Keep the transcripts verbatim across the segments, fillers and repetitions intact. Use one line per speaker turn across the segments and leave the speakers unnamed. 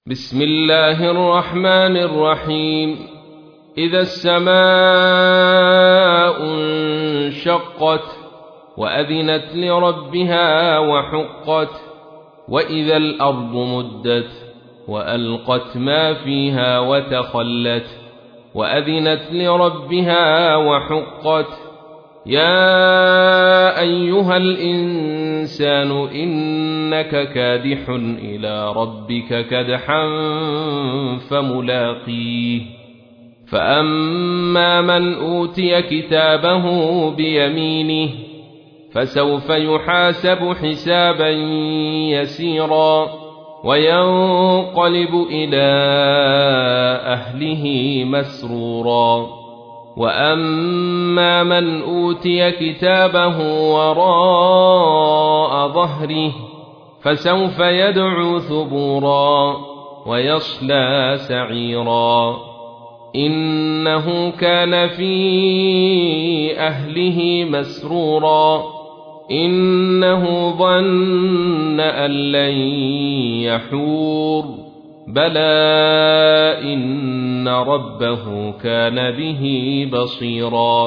بسم الله الرحمن الرحيم. إذا السماء انشقت وأذنت لربها وحقت وإذا الأرض مدت وألقت ما فيها وتخلت وأذنت لربها وحقت يا أيها الإنسان إنك كادح إلى ربك كدحا فملاقيه فأما من أوتي كتابه بيمينه فسوف يحاسب حسابا يسيرا وينقلب إلى أهله مسرورا وأما من أوتي كتابه وراء ظهره فسوف يدعو ثبورا ويصلى سعيرا إنه كان في أهله مسرورا إنه ظن أن لن يحور بلى إن ربه كان به بصيرا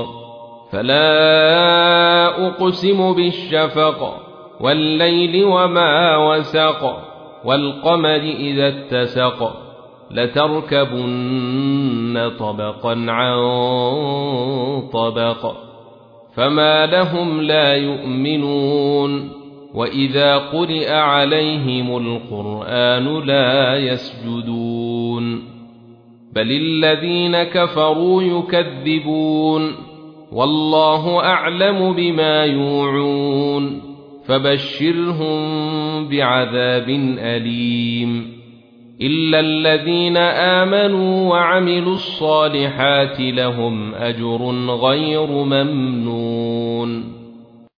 فلا أقسم بالشفق والليل وما وسق والقمر إذا اتسق لتركبن طبقا عن طبق فما لهم لا يؤمنون وإذا قرئ عليهم القرآن لا يسجدون بل الذين كفروا يكذبون والله أعلم بما يوعون فبشرهم بعذاب أليم إلا الذين آمنوا وعملوا الصالحات لهم أجر غير ممنون.